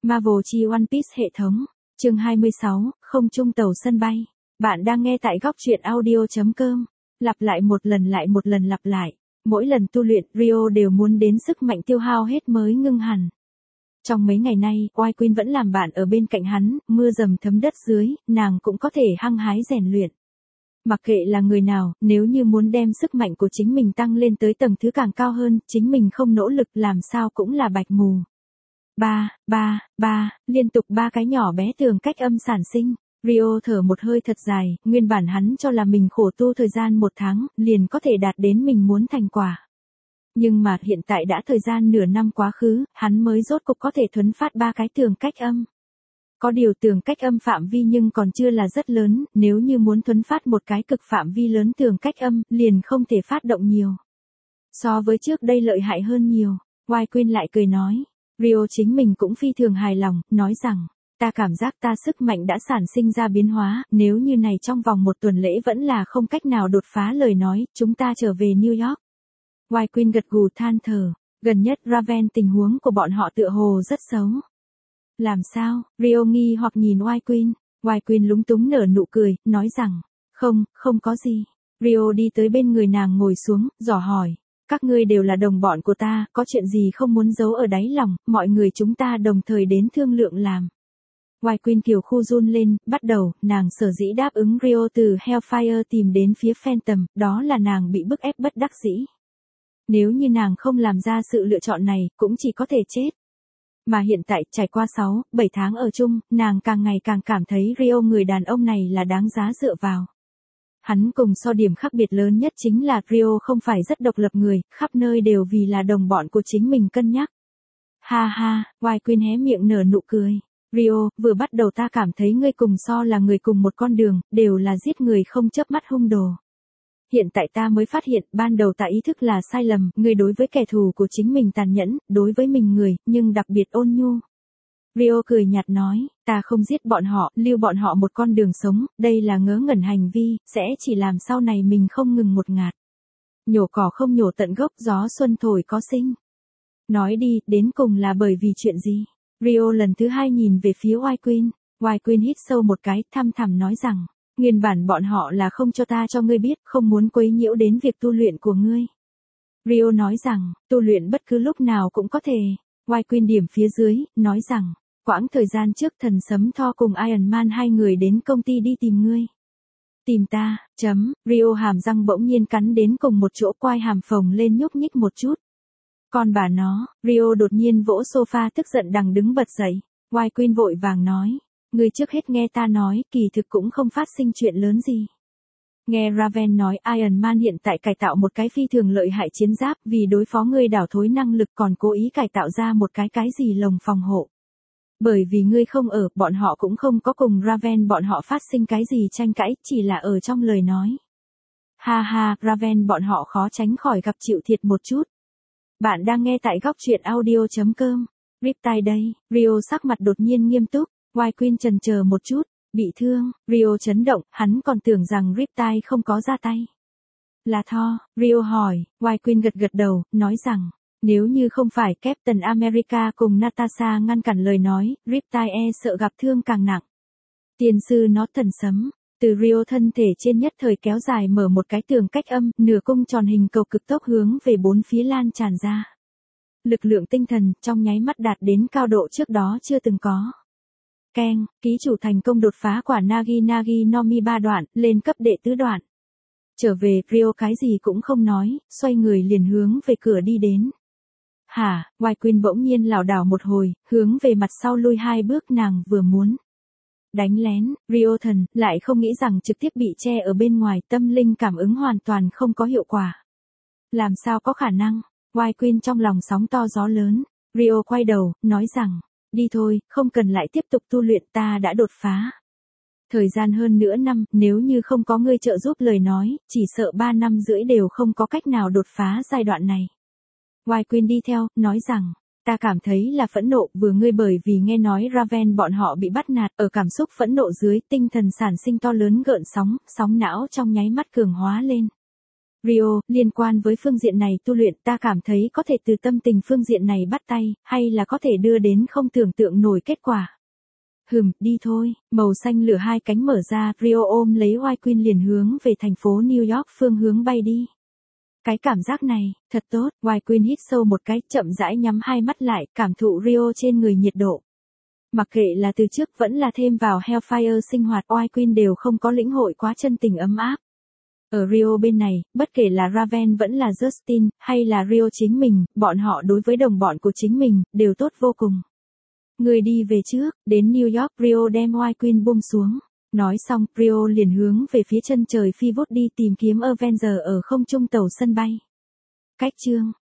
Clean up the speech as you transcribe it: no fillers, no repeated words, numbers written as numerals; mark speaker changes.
Speaker 1: Marvel chi One Piece hệ thống. Chương 26, không trung tàu sân bay. Bạn đang nghe tại góc truyện audio.com. Lặp lại một lần lặp lại. Mỗi lần tu luyện, Rio đều muốn đến sức mạnh tiêu hao hết mới ngưng hẳn. Trong mấy ngày nay, White Queen vẫn làm bạn ở bên cạnh hắn, mưa dầm thấm đất dưới, nàng cũng có thể hăng hái rèn luyện. Mặc kệ là người nào, nếu như muốn đem sức mạnh của chính mình tăng lên tới tầng thứ càng cao hơn, chính mình không nỗ lực làm sao cũng là bạch mù. Liên tục 3 cái nhỏ bé tường cách âm sản sinh. Rio thở một hơi thật dài, nguyên bản hắn cho là mình khổ tu thời gian 1 tháng, liền có thể đạt đến mình muốn thành quả. Nhưng mà hiện tại đã thời gian nửa năm quá khứ, hắn mới rốt cục có thể thuấn phát 3 cái tường cách âm. Có điều tường cách âm phạm vi nhưng còn chưa là rất lớn, nếu như muốn thuấn phát một cái cực phạm vi lớn tường cách âm, liền không thể phát động nhiều. So với trước đây lợi hại hơn nhiều. White Queen lại cười nói. Rio chính mình cũng phi thường hài lòng, nói rằng, ta cảm giác ta sức mạnh đã sản sinh ra biến hóa, nếu như này trong vòng 1 tuần lễ vẫn là không cách nào đột phá lời nói, chúng ta trở về New York. White Queen gật gù than thở, gần nhất Raven tình huống của bọn họ tựa hồ rất xấu. Làm sao? Rio nghi hoặc nhìn White Queen. White Queen lúng túng nở nụ cười, nói rằng, không có gì. Rio đi tới bên người nàng ngồi xuống, dò hỏi. Các ngươi đều là đồng bọn của ta, có chuyện gì không muốn giấu ở đáy lòng, mọi người chúng ta đồng thời đến thương lượng làm. White Queen kiều khu run lên, bắt đầu, nàng sở dĩ đáp ứng Rio từ Hellfire tìm đến phía Phantom, đó là nàng bị bức ép bất đắc dĩ. Nếu như nàng không làm ra sự lựa chọn này, cũng chỉ có thể chết. Mà hiện tại, trải qua 6-7 tháng ở chung, nàng càng ngày càng cảm thấy Rio người đàn ông này là đáng giá dựa vào. Hắn cùng so điểm khác biệt lớn nhất chính là Rio không phải rất độc lập người, khắp nơi đều vì là đồng bọn của chính mình cân nhắc. Ha ha, White Queen hé miệng nở nụ cười. Rio, vừa bắt đầu ta cảm thấy ngươi cùng so là người cùng một con đường, đều là giết người không chớp mắt hung đồ. Hiện tại ta mới phát hiện, ban đầu ta ý thức là sai lầm, ngươi đối với kẻ thù của chính mình tàn nhẫn, đối với mình người, nhưng đặc biệt ôn nhu. Rio cười nhạt nói, ta không giết bọn họ, lưu bọn họ một con đường sống, đây là ngớ ngẩn hành vi, sẽ chỉ làm sau này mình không ngừng một ngạt. Nhổ cỏ không nhổ tận gốc, gió xuân thổi có sinh. Nói đi, đến cùng là bởi vì chuyện gì? Rio lần thứ 2 nhìn về phía White Queen. White Queen hít sâu một cái, thăm thẳm nói rằng, nguyên bản bọn họ là không cho ta cho ngươi biết, không muốn quấy nhiễu đến việc tu luyện của ngươi. Rio nói rằng, tu luyện bất cứ lúc nào cũng có thể. White Queen điểm phía dưới, nói rằng, quãng thời gian trước thần sấm Thor cùng Iron Man 2 người đến công ty đi tìm ngươi. Tìm ta, Rio hàm răng bỗng nhiên cắn đến cùng một chỗ, quai hàm phồng lên nhúc nhích một chút. Còn bà nó, Rio đột nhiên vỗ sofa tức giận đằng đứng bật dậy. White Queen vội vàng nói, ngươi trước hết nghe ta nói, kỳ thực cũng không phát sinh chuyện lớn gì. Nghe Raven nói Iron Man hiện tại cải tạo một cái phi thường lợi hại chiến giáp vì đối phó ngươi đảo thối năng lực, còn cố ý cải tạo ra một cái gì lồng phòng hộ. Bởi vì ngươi không ở, bọn họ cũng không có cùng Raven bọn họ phát sinh cái gì tranh cãi, chỉ là ở trong lời nói. Ha ha, Raven bọn họ khó tránh khỏi gặp chịu thiệt một chút. Bạn đang nghe tại góc truyện audio.com. Riptide đây. Rio sắc mặt đột nhiên nghiêm túc. White Queen chần chờ một chút. Bị thương. Rio chấn động, hắn còn tưởng rằng Riptide không có ra tay. Là Thor. Rio hỏi. White Queen gật đầu, nói rằng, nếu như không phải Captain America cùng Natasha ngăn cản lời nói, Riptide sợ gặp thương càng nặng. Tiên sư nó thần sấm. Từ Rio thân thể trên nhất thời kéo dài mở một cái tường cách âm, nửa cung tròn hình cầu cực tốc hướng về 4 phía lan tràn ra. Lực lượng tinh thần trong nháy mắt đạt đến cao độ trước đó chưa từng có. Keng, ký chủ thành công đột phá quả Nagi no Mi 3 đoạn, lên cấp đệ tứ đoạn. Trở về, Rio cái gì cũng không nói, xoay người liền hướng về cửa đi đến. Hả, White Queen bỗng nhiên lảo đảo một hồi, hướng về mặt sau lui 2 bước, nàng vừa muốn đánh lén, Rio thần, lại không nghĩ rằng trực tiếp bị che ở bên ngoài, tâm linh cảm ứng hoàn toàn không có hiệu quả. Làm sao có khả năng? White Queen trong lòng sóng to gió lớn. Rio quay đầu, nói rằng, đi thôi, không cần lại tiếp tục tu luyện, ta đã đột phá. Thời gian hơn nửa năm, nếu như không có ngươi trợ giúp lời nói, chỉ sợ 3 năm rưỡi đều không có cách nào đột phá giai đoạn này. White Queen đi theo, nói rằng, ta cảm thấy là phẫn nộ, vừa ngươi bởi vì nghe nói Raven bọn họ bị bắt nạt, ở cảm xúc phẫn nộ dưới, tinh thần sản sinh to lớn gợn sóng, sóng não trong nháy mắt cường hóa lên. Rio, liên quan với phương diện này tu luyện ta cảm thấy có thể từ tâm tình phương diện này bắt tay, hay là có thể đưa đến không tưởng tượng nổi kết quả. Đi thôi, màu xanh lửa hai cánh mở ra, Rio ôm lấy White Queen liền hướng về thành phố New York phương hướng bay đi. Cái cảm giác này, thật tốt, White Queen hít sâu một cái, chậm rãi nhắm hai mắt lại, cảm thụ Rio trên người nhiệt độ. Mặc kệ là từ trước vẫn là thêm vào Hellfire sinh hoạt, White Queen đều không có lĩnh hội quá chân tình ấm áp. Ở Rio bên này, bất kể là Raven vẫn là Justin, hay là Rio chính mình, bọn họ đối với đồng bọn của chính mình, đều tốt vô cùng. Người đi về trước, đến New York, Rio đem White Queen buông xuống. Nói xong, Rio liền hướng về phía chân trời phi vút đi tìm kiếm Avenger ở không trung tàu sân bay. Cách chương